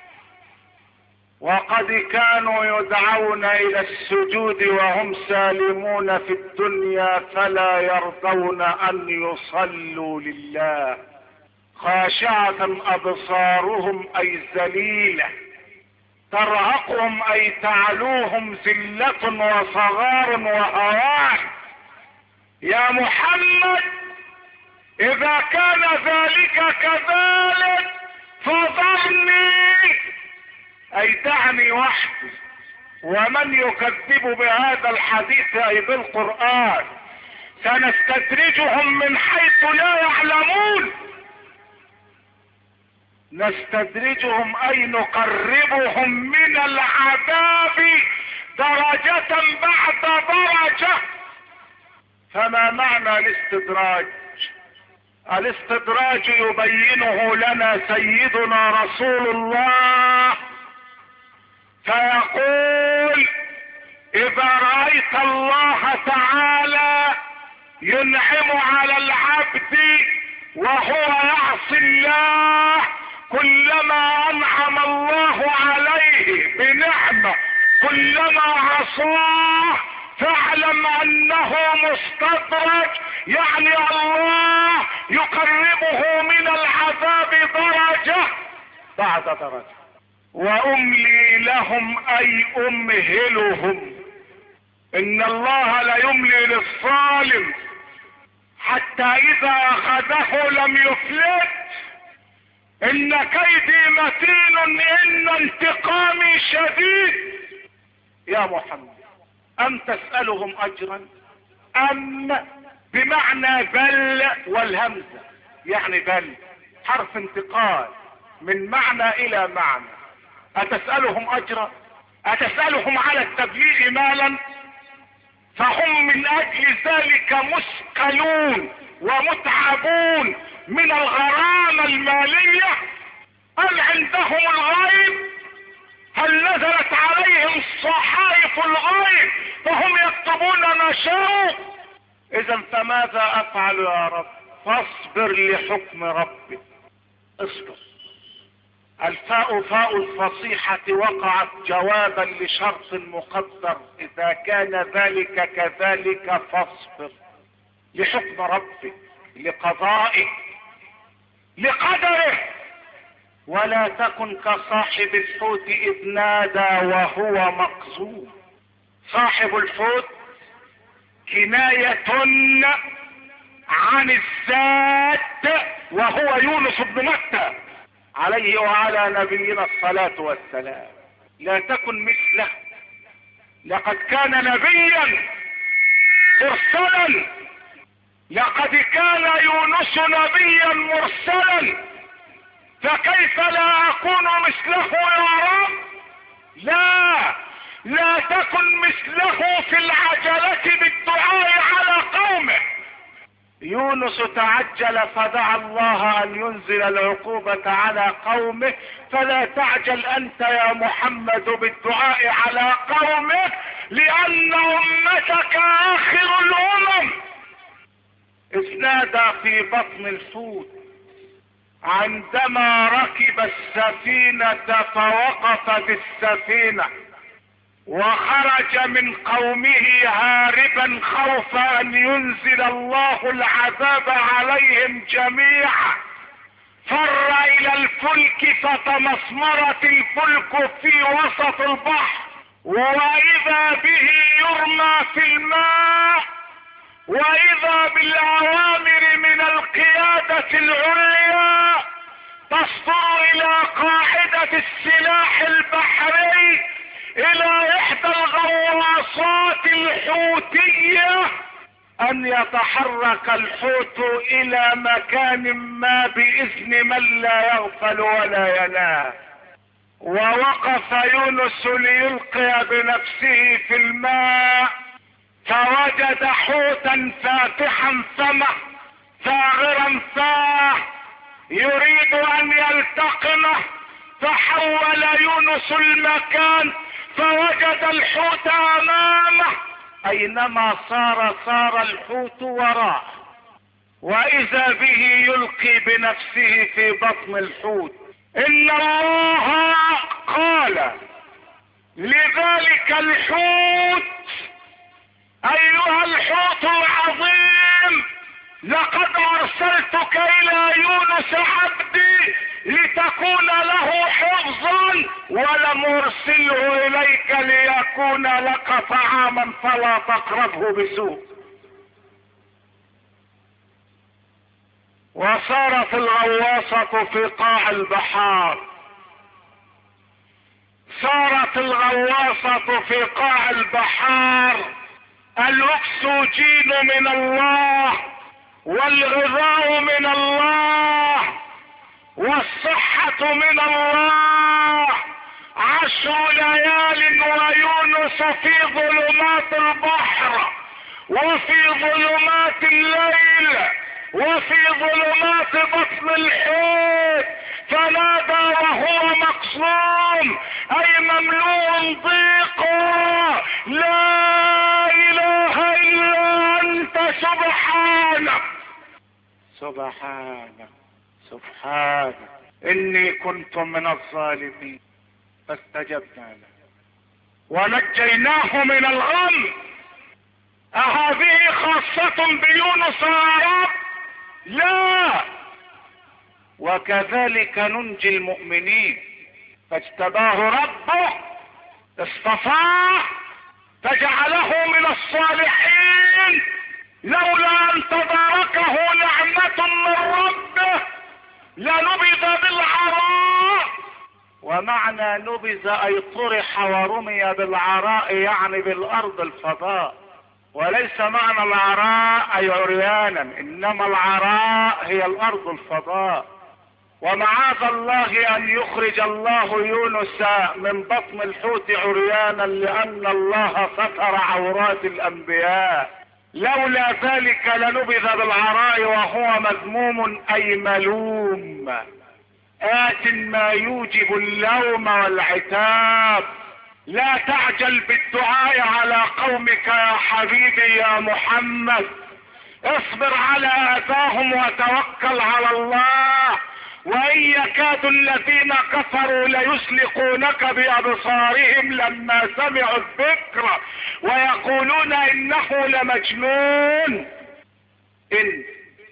وقد كانوا يدعون إلى السجود وهم سالمون في الدنيا فلا يرضون أن يصلوا لله. خاشعة أبصارهم أي ذليلة، ترهقهم أي تعلوهم ذلة وصغار وهوان. يا محمد إذا كان ذلك كذلك فذرني، أي دعني وحدي، ومن يكذب بهذا الحديث أي بالقرآن سنستدرجهم من حيث لا يعلمون. نستدرجهم أي نقربهم من العذاب درجة بعد درجة. فما معنى الاستدراج؟ الاستدراج يبينه لنا سيدنا رسول الله فيقول: إذا رأيت الله تعالى ينعم على العبد وهو يعصي الله، كلما أنعم الله عليه بنعمة كلما عصاه فاعلم أنه مستدرج، يعني الله يقربه من العذاب درجة بعد درجة. وأملي لهم أي أمهلهم، إن الله ليملي للظالم حتى إذا أخذه لم يفلت. إن كيدي متين إن انتقامي شديد. يا محمد أم تسألهم أجرا؟ أم بمعنى بل والهمزة، يعني بل حرف انتقال من معنى إلى معنى. أتسألهم أجرا؟ أتسألهم على التبليغ مالا؟ فهم من أجل ذلك مثقلون ومتعبون من الغرامة المالية. أم عندهم الغيب؟ هل نزلت عليهم صحائف الغيب فهم يكتبون ما شاءوا؟ إذا فماذا أفعل يا رب؟ فاصبر لحكم ربك. اصبر. الفاء فاء الفصيحة وقعت جوابا لشرط مقدر، إذا كان ذلك كذلك فاصبر لحكم ربك، لقضائه، لقدره. ولا تكن كصاحب الحوت إذ نادى وهو مكظوم. صاحب الحوت كناية عن الذات وهو يونس بن متى عليه وعلى نبينا الصلاة والسلام. لا تكن مثله، لقد كان نبيا مرسلا، لقد كان يونس نبيا مرسلا، فكيف لا اكون مثله يا رب؟ لا تكن مثله في العجلة بالدعاء على قومه. يونس تعجل فدعا الله ان ينزل العقوبة على قومه، فلا تعجل انت يا محمد بالدعاء على قومك، لان امتك اخر الامم. اذ نادى في بطن الحوت عندما ركب السفينة فوقف بالسفينة وخرج من قومه هاربا خوف ان ينزل الله العذاب عليهم جميعا، فر الى الفلك فتمسمرت الفلك في وسط البحر، واذا به يرمى في الماء، واذا بالاوامر من القيادة العليا تصدر الى قاعدة السلاح البحري، الى احدى الغواصات الحوتية، ان يتحرك الحوت الى مكان ما باذن من لا يغفل ولا ينام. ووقف يونس ليلقي بنفسه في الماء، فوجد حوتا فاتحا فمه ثاغرا فاه يريد ان يلتقمه، فحول يونس المكان فوجد الحوت امامه، اينما صار الحوت وراءه، واذا به يلقي بنفسه في بطن الحوت. ان الله قال لذلك الحوت: ايها الحوت العظيم، لقد ارسلتك الى يونس عبدي لتكون له حفظا، ولم ارسله اليك ليكون لك طعاما فلا تقربه بسوء. وصارت الغواصة في قاع البحار، صارت الغواصة في قاع البحار. الاكسجين من الله، والغذاء من الله، والصحة من الله. 10 ليال ويونس في ظلمات البحر، وفي ظلمات الليل، وفي ظلمات بطن الحوت، فنادى وهو مقصوم اي مملوء ضيقا: لا اله الا انت سبحانك سبحانك سبحانك اني كنت من الظالمين. فاستجبنا له ونجيناه من الغم. اهذه خاصة بيونس يا رب؟ لا، وكذلك ننجي المؤمنين. فاجتباه ربه، اصطفاه، فجعله من الصالحين، لولا ان تداركه نعمة من ربه لنبذ بالعراء. ومعنى نبذ اي طرح ورمي بالعراء، يعني بالارض الفضاء، وليس معنى العراء اي عريانا، انما العراء هي الارض الفضاء. ومعاذ الله ان يخرج الله يونس من بطن الحوت عريانا، لان الله ستر عورات الانبياء. لولا ذلك لنبذ بالعراء وهو مذموم اي ملوم، آت ما يوجب اللوم والعتاب. لا تعجل بالدعاء على قومك يا حبيبي يا محمد، اصبر على اذاهم وتوكل على الله. وان يكاد الذين كفروا ليسلقونك بابصارهم لما سمعوا الذكر ويقولون انه لمجنون. ان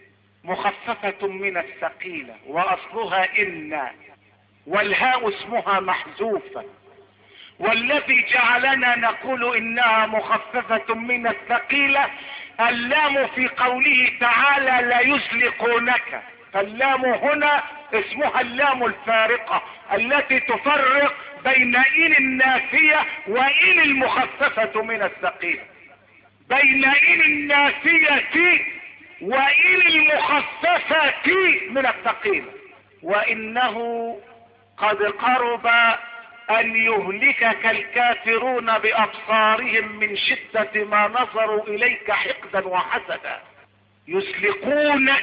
مخففة من الثقيلة، واصلها ان، والهاء اسمها محذوفة. والذي جعلنا نقول انها مخففة من الثقيلة اللام في قوله تعالى لا يسلقونك، فاللام هنا اسمها اللام الفارقة التي تفرق بين إن النافية وإن المخففة من الثقيلة، بين إن النافية وإن المخففة من الثقيلة. وإنه قد قرب ان يهلكك الكافرون بابصارهم من شدة ما نظروا اليك حقدا وحسدا، يسلقونك،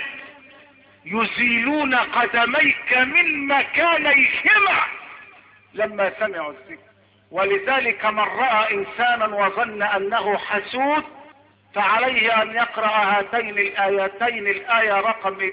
يزيلون قدميك من مكانيهما لما سمعوا الذكر. ولذلك من رأى انسانا وظن انه حسود فعليه ان يقرأ هاتين الايتين، الآية رقم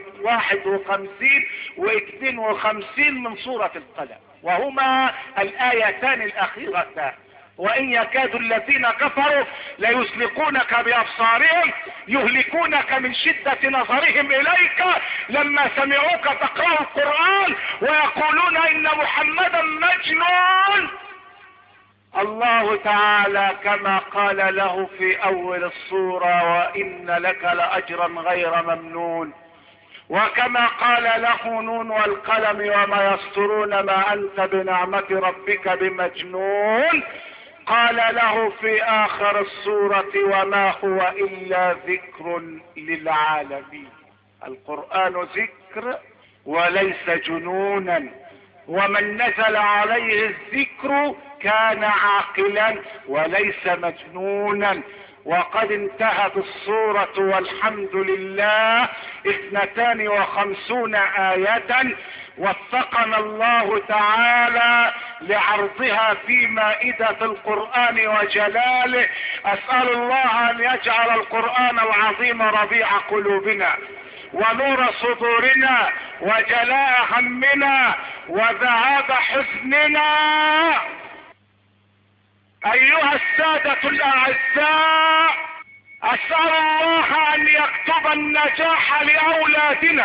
51 و52 من سورة القلم، وهما الآيتان الأخيرتان. وإن يكاد الذين كفروا ليزلقونك بأبصارهم يهلكونك من شدة نظرهم إليك لما سمعوك تقرأ القرآن ويقولون إن محمدا مجنون. الله تعالى كما قال له في أول السورة وإن لك لأجرا غير ممنون، وكما قال له نون والقلم وما يسطرون ما أنت بنعمة ربك بمجنون، قال له في آخر السورة وما هو إلا ذكر للعالمين. القرآن ذكر وليس جنونا، ومن نزل عليه الذكر كان عاقلا وليس مجنونا. وقد انتهت السورة والحمد لله 52 آية، وفقنا الله تعالى لعرضها في مائدة القرآن وجلاله. أسأل الله أن يجعل القرآن العظيم ربيع قلوبنا ونور صدورنا وجلاء همنا وذهاب حزننا. أيها السادة الأعزاء، أسأل الله أن يكتب النجاح لأولادنا.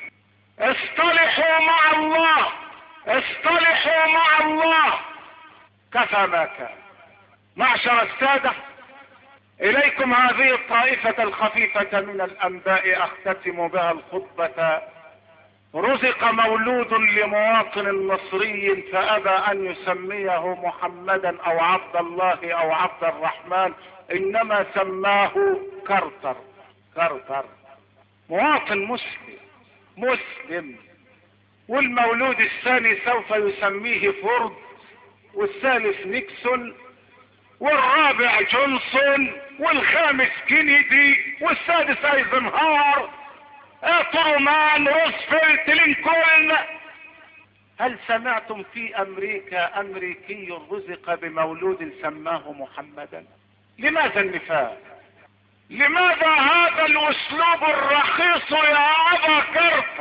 اصطلحوا مع الله، اصطلحوا مع الله. كفى ما كان. معشر السادة، إليكم هذه الطائفة الخفيفة من الأنباء أختتم بها الخطبة. رزق مولود لمواطن مصري فأبى أن يسميه محمدا أو عبد الله أو عبد الرحمن، إنما سماه كرتر. كرتر مواطن مسلم. والمولود الثاني سوف يسميه فورد، والثالث نيكسون، والرابع جونسون، والخامس كينيدي، والسادس ايزنهاور، ترومان، روزفلت، لينكولن. هل سمعتم في امريكا امريكي رزق بمولود سماه محمدا؟ لماذا النفاق؟ لماذا هذا الاسلوب الرخيص يا ابا كرتر؟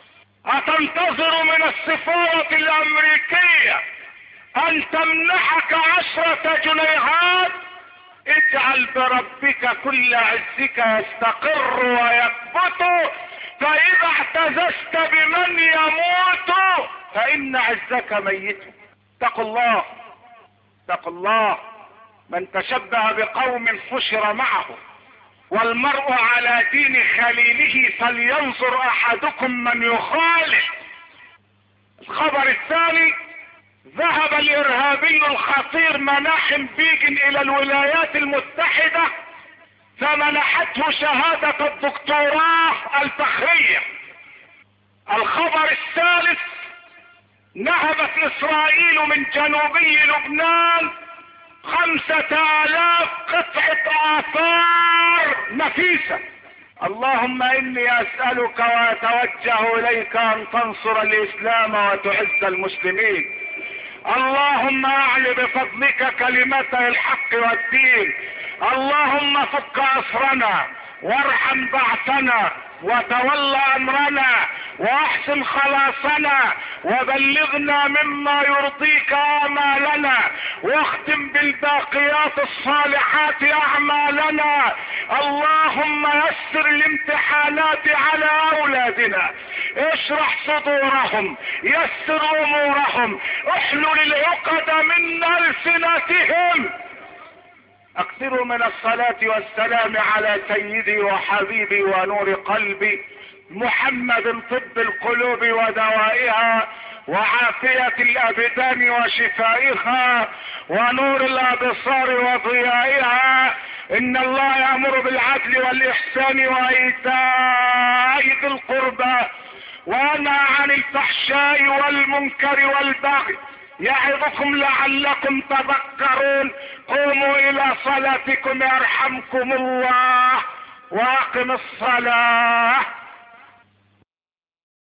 اتنتظر من السفارة الامريكية ان تمنحك 10 جنيهات؟ اجعل بربك كل عزك يستقر ويثبت، فاذا اعتززت بمن يموت فان عزك ميت. اتقوا الله، اتقوا الله. من تشبه بقوم حشر معه، والمرء على دين خليله فلينظر احدكم من يخالف. الخبر الثاني، ذهب الارهابي الخطير مناحم بيجن الى الولايات المتحدة فمنحته شهادة الدكتوراه الفخرية. الخبر الثالث، نهبت اسرائيل من جنوبي لبنان 5000 قطعة آثار نفيسة. اللهم اني اسألك واتوجه اليك ان تنصر الاسلام وتعز المسلمين. اللهم اعل بفضلك كلمتي الحق والدين. اللهم فك اسرنا وارحم بعثنا وتول امرنا واحسن خلاصنا وبلغنا مما يرضيك امالنا واختم بالباقيات الصالحات اعمالنا. اللهم يسر الامتحانات على اولادنا، اشرح صدورهم، يسر امورهم، احلل العقد من السنتهم. اكثروا من الصلاة والسلام على سيدي وحبيبي ونور قلبي محمد، طب القلوب ودوائها وعافية الابدان وشفائها ونور الابصار وضيائها. ان الله يأمر بالعدل والاحسان وايتاء ذي القربى وينهى عن الفحشاء والمنكر والبغي يعظكم لعلكم تذكرون. قوموا الى صلاتكم يرحمكم الله واقم الصلاة.